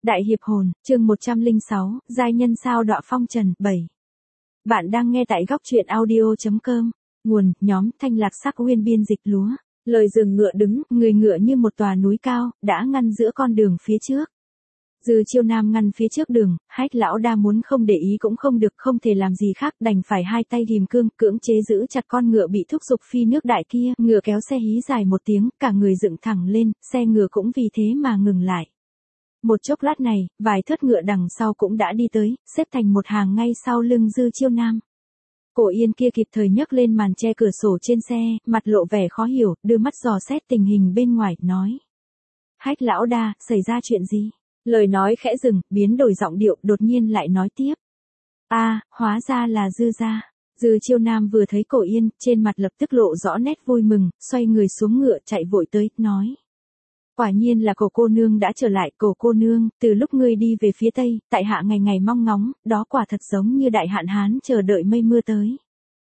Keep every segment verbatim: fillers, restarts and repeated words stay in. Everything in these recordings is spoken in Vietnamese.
Đại hiệp hồn, chương một trăm lẻ sáu, giai nhân sao đọa phong trần, bảy. Bạn đang nghe tại góc truyện audio chấm com. Nguồn, nhóm, Thanh Lạc Sắc Uyên biên dịch lúa. Lời rừng ngựa đứng, người ngựa như một tòa núi cao, đã ngăn giữa con đường phía trước. Dư Chiêu Nam ngăn phía trước đường, Hách lão đa muốn không để ý cũng không được, không thể làm gì khác, đành phải hai tay ghim cương, cưỡng chế giữ chặt con ngựa bị thúc giục phi nước đại kia, ngựa kéo xe hí dài một tiếng, cả người dựng thẳng lên, xe ngựa cũng vì thế mà ngừng lại. Một chốc lát này, vài thớt ngựa đằng sau cũng đã đi tới, xếp thành một hàng ngay sau lưng Dư Chiêu Nam. Cổ Yên kia kịp thời nhấc lên màn che cửa sổ trên xe, mặt lộ vẻ khó hiểu, đưa mắt dò xét tình hình bên ngoài, nói: Hách lão đa, xảy ra chuyện gì? Lời nói khẽ dừng, biến đổi giọng điệu, đột nhiên lại nói tiếp: A, à, hóa ra là Dư gia. Dư Chiêu Nam vừa thấy Cổ Yên, trên mặt lập tức lộ rõ nét vui mừng, xoay người xuống ngựa chạy vội tới, nói: Quả nhiên là Cổ cô nương đã trở lại. Cổ cô nương, từ lúc ngươi đi về phía tây, tại hạ ngày ngày mong ngóng, đó quả thật giống như đại hạn hán chờ đợi mây mưa tới.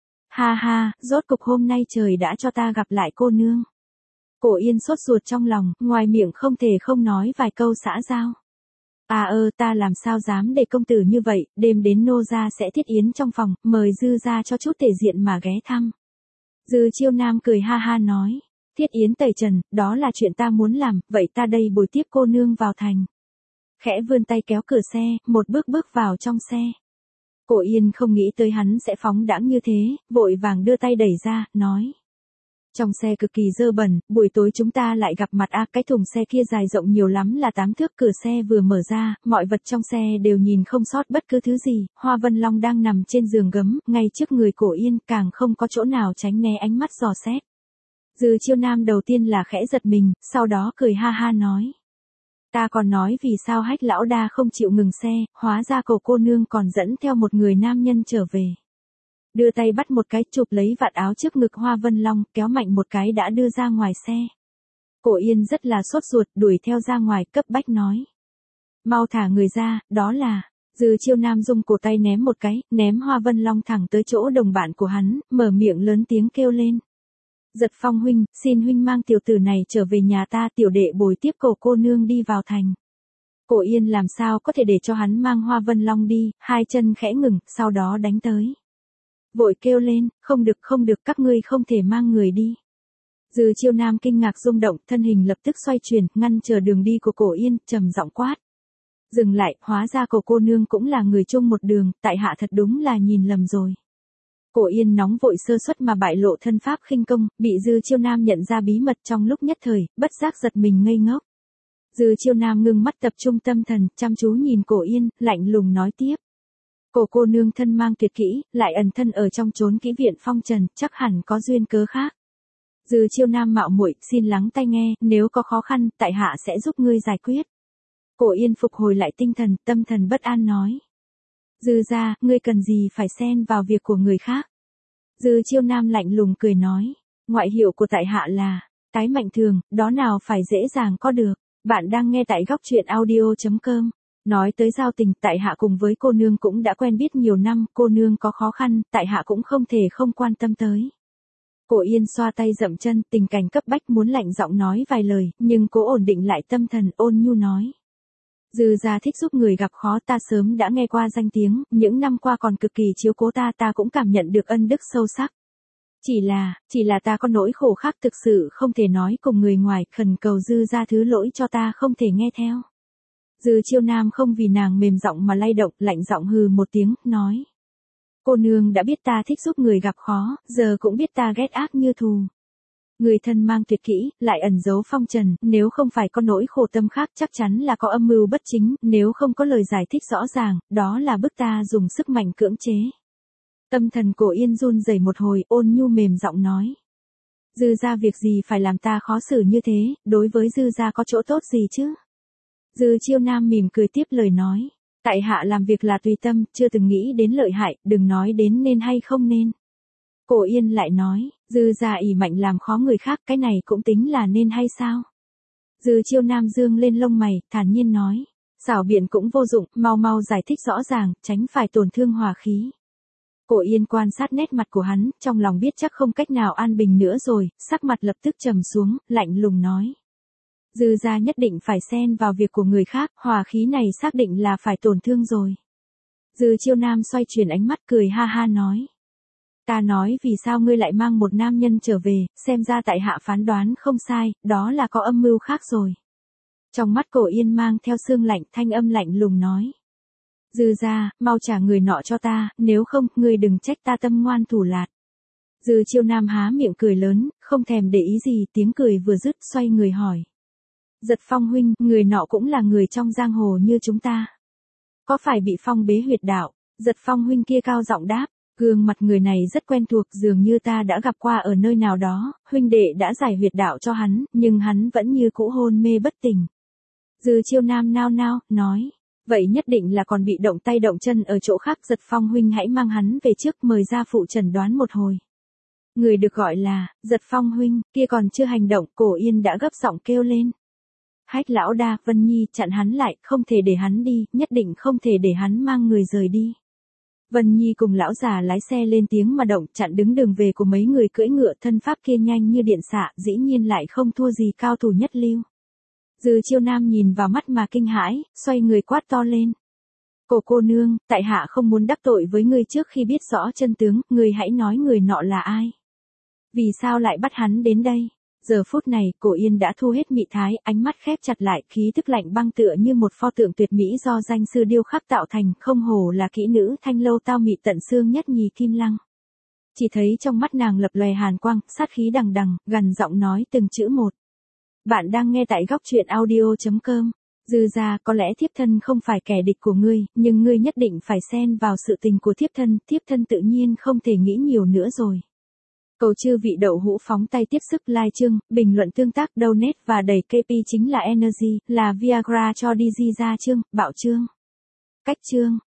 Ha ha, rốt cục hôm nay trời đã cho ta gặp lại cô nương. Cổ Yên sốt ruột trong lòng, ngoài miệng không thể không nói vài câu xã giao. À ơ, ta làm sao dám để công tử như vậy, đêm đến nô gia sẽ thiết yến trong phòng, mời Dư gia cho chút thể diện mà ghé thăm. Dư Chiêu Nam cười ha ha nói: Thiết yến tẩy trần, đó là chuyện ta muốn làm, vậy ta đây bồi tiếp cô nương vào thành. Khẽ vươn tay kéo cửa xe, một bước bước vào trong xe. Cổ Yên không nghĩ tới hắn sẽ phóng đãng như thế, vội vàng đưa tay đẩy ra, nói: Trong xe cực kỳ dơ bẩn, buổi tối chúng ta lại gặp mặt a. À, cái thùng xe kia dài rộng nhiều lắm là tám thước, cửa xe vừa mở ra, mọi vật trong xe đều nhìn không sót bất cứ thứ gì. Hoa Vân Long đang nằm trên giường gấm, ngay trước người Cổ Yên, càng không có chỗ nào tránh né ánh mắt dò xét. Dư Chiêu Nam đầu tiên là khẽ giật mình, sau đó cười ha ha nói: Ta còn nói vì sao Hách lão đa không chịu ngừng xe, hóa ra Cổ cô nương còn dẫn theo một người nam nhân trở về. Đưa tay bắt một cái, chụp lấy vạt áo trước ngực Hoa Vân Long, kéo mạnh một cái đã đưa ra ngoài xe. Cổ Yên rất là sốt ruột, đuổi theo ra ngoài, cấp bách nói: Mau thả người ra, đó là... Dư Chiêu Nam dùng cổ tay ném một cái, ném Hoa Vân Long thẳng tới chỗ đồng bạn của hắn, mở miệng lớn tiếng kêu lên: Giật Phong huynh, xin huynh mang tiểu tử này trở về nhà ta, tiểu đệ bồi tiếp Cổ cô nương đi vào thành. Cổ Yên làm sao có thể để cho hắn mang Hoa Vân Long đi, hai chân khẽ ngừng, sau đó đánh tới. Vội kêu lên: Không được, không được, các ngươi không thể mang người đi. Dư Chiêu Nam kinh ngạc rung động, thân hình lập tức xoay chuyển, ngăn chờ đường đi của Cổ Yên, trầm giọng quát: Dừng lại, hóa ra Cổ cô nương cũng là người chung một đường, tại hạ thật đúng là nhìn lầm rồi. Cổ Yên nóng vội sơ suất mà bại lộ thân pháp khinh công, bị Dư Chiêu Nam nhận ra bí mật, trong lúc nhất thời, bất giác giật mình ngây ngốc. Dư Chiêu Nam ngưng mắt tập trung tâm thần, chăm chú nhìn Cổ Yên, lạnh lùng nói tiếp: Cổ cô nương thân mang tuyệt kỹ, lại ẩn thân ở trong chốn kỹ viện phong trần, chắc hẳn có duyên cớ khác. Dư Chiêu Nam mạo muội, xin lắng tai nghe, nếu có khó khăn, tại hạ sẽ giúp ngươi giải quyết. Cổ Yên phục hồi lại tinh thần, tâm thần bất an nói: Dư gia, ngươi cần gì phải xen vào việc của người khác? Dư Chiêu Nam lạnh lùng cười nói: Ngoại hiệu của tại hạ là Tái Mạnh Thường, đó nào phải dễ dàng có được. Bạn đang nghe tại góc truyện audio chấm com. Nói tới giao tình, tại hạ cùng với cô nương cũng đã quen biết nhiều năm, cô nương có khó khăn, tại hạ cũng không thể không quan tâm tới. Cổ Yên xoa tay dậm chân, tình cảnh cấp bách muốn lạnh giọng nói vài lời, nhưng cố ổn định lại tâm thần, ôn nhu nói: Dư gia thích giúp người gặp khó, ta sớm đã nghe qua danh tiếng, những năm qua còn cực kỳ chiếu cố ta, ta cũng cảm nhận được ân đức sâu sắc. Chỉ là, chỉ là ta có nỗi khổ khác thực sự không thể nói cùng người ngoài, khẩn cầu Dư gia thứ lỗi cho ta không thể nghe theo. Dư Chiêu Nam không vì nàng mềm giọng mà lay động, lạnh giọng hừ một tiếng, nói: Cô nương đã biết ta thích giúp người gặp khó, giờ cũng biết ta ghét ác như thù. Người thân mang tuyệt kỹ, lại ẩn giấu phong trần, nếu không phải có nỗi khổ tâm khác chắc chắn là có âm mưu bất chính, nếu không có lời giải thích rõ ràng, đó là bức ta dùng sức mạnh cưỡng chế. Tâm thần Cổ Yên run rẩy một hồi, ôn nhu mềm giọng nói: Dư gia việc gì phải làm ta khó xử như thế, đối với Dư gia có chỗ tốt gì chứ? Dư Chiêu Nam mỉm cười tiếp lời nói: Tại hạ làm việc là tùy tâm, chưa từng nghĩ đến lợi hại, đừng nói đến nên hay không nên. Cổ Yên lại nói: Dư gia ỷ mạnh làm khó người khác, cái này cũng tính là nên hay sao? Dư Chiêu Nam dương lên lông mày, thản nhiên nói: Xảo biện cũng vô dụng, mau mau giải thích rõ ràng, tránh phải tổn thương hòa khí. Cổ Yên quan sát nét mặt của hắn, trong lòng biết chắc không cách nào an bình nữa rồi, sắc mặt lập tức trầm xuống, lạnh lùng nói: Dư gia nhất định phải xen vào việc của người khác, hòa khí này xác định là phải tổn thương rồi. Dư Chiêu Nam xoay chuyển ánh mắt cười ha ha nói. Ta nói vì sao ngươi lại mang một nam nhân trở về, xem ra tại hạ phán đoán không sai, đó là có âm mưu khác rồi. Trong mắt Cổ Yên mang theo sương lạnh, thanh âm lạnh lùng nói. Dư gia, mau trả người nọ cho ta, nếu không, ngươi đừng trách ta tâm ngoan thủ lạt. Dư Chiêu Nam há miệng cười lớn, không thèm để ý gì, tiếng cười vừa dứt xoay người hỏi. Giật Phong huynh, người nọ cũng là người trong giang hồ như chúng ta. Có phải bị phong bế huyệt đạo? Giật Phong huynh kia cao giọng đáp. Gương mặt người này rất quen thuộc, dường như ta đã gặp qua ở nơi nào đó, huynh đệ đã giải huyệt đạo cho hắn, nhưng hắn vẫn như cũ hôn mê bất tỉnh. Dư Chiêu Nam nao nao, nói, vậy nhất định là còn bị động tay động chân ở chỗ khác. Giật Phong huynh hãy mang hắn về trước, mời ra phụ chẩn đoán một hồi. Người được gọi là, Giật Phong huynh, kia còn chưa hành động, Cổ Yên đã gấp giọng kêu lên. Hách lão đa, Vân Nhi chặn hắn lại, không thể để hắn đi, nhất định không thể để hắn mang người rời đi. Vân Nhi cùng lão già lái xe lên tiếng mà động, chặn đứng đường về của mấy người cưỡi ngựa, thân pháp kia nhanh như điện xạ, dĩ nhiên lại không thua gì cao thủ nhất lưu. Dư Chiêu Nam nhìn vào mắt mà kinh hãi, xoay người quát to lên. Cổ cô nương, tại hạ không muốn đắc tội với ngươi, trước khi biết rõ chân tướng, ngươi hãy nói người nọ là ai. Vì sao lại bắt hắn đến đây? Giờ phút này, Cổ Yên đã thu hết mị thái, ánh mắt khép chặt lại, khí tức lạnh băng tựa như một pho tượng tuyệt mỹ do danh sư điêu khắc tạo thành, không hổ là kỹ nữ thanh lâu tao mị tận xương nhất nhì kim lăng. Chỉ thấy trong mắt nàng lập lòe hàn quang, sát khí đằng đằng, gằn giọng nói từng chữ một. Bạn đang nghe tại góc truyện audio chấm com. Dư gia, có lẽ thiếp thân không phải kẻ địch của ngươi, nhưng ngươi nhất định phải xen vào sự tình của thiếp thân, thiếp thân tự nhiên không thể nghĩ nhiều nữa rồi. Cầu chư vị đậu hũ phóng tay tiếp sức like chương, bình luận tương tác donate và đẩy ca pê chính là energy, là Viagra cho đi di ra chương, bạo chương. Cách chương.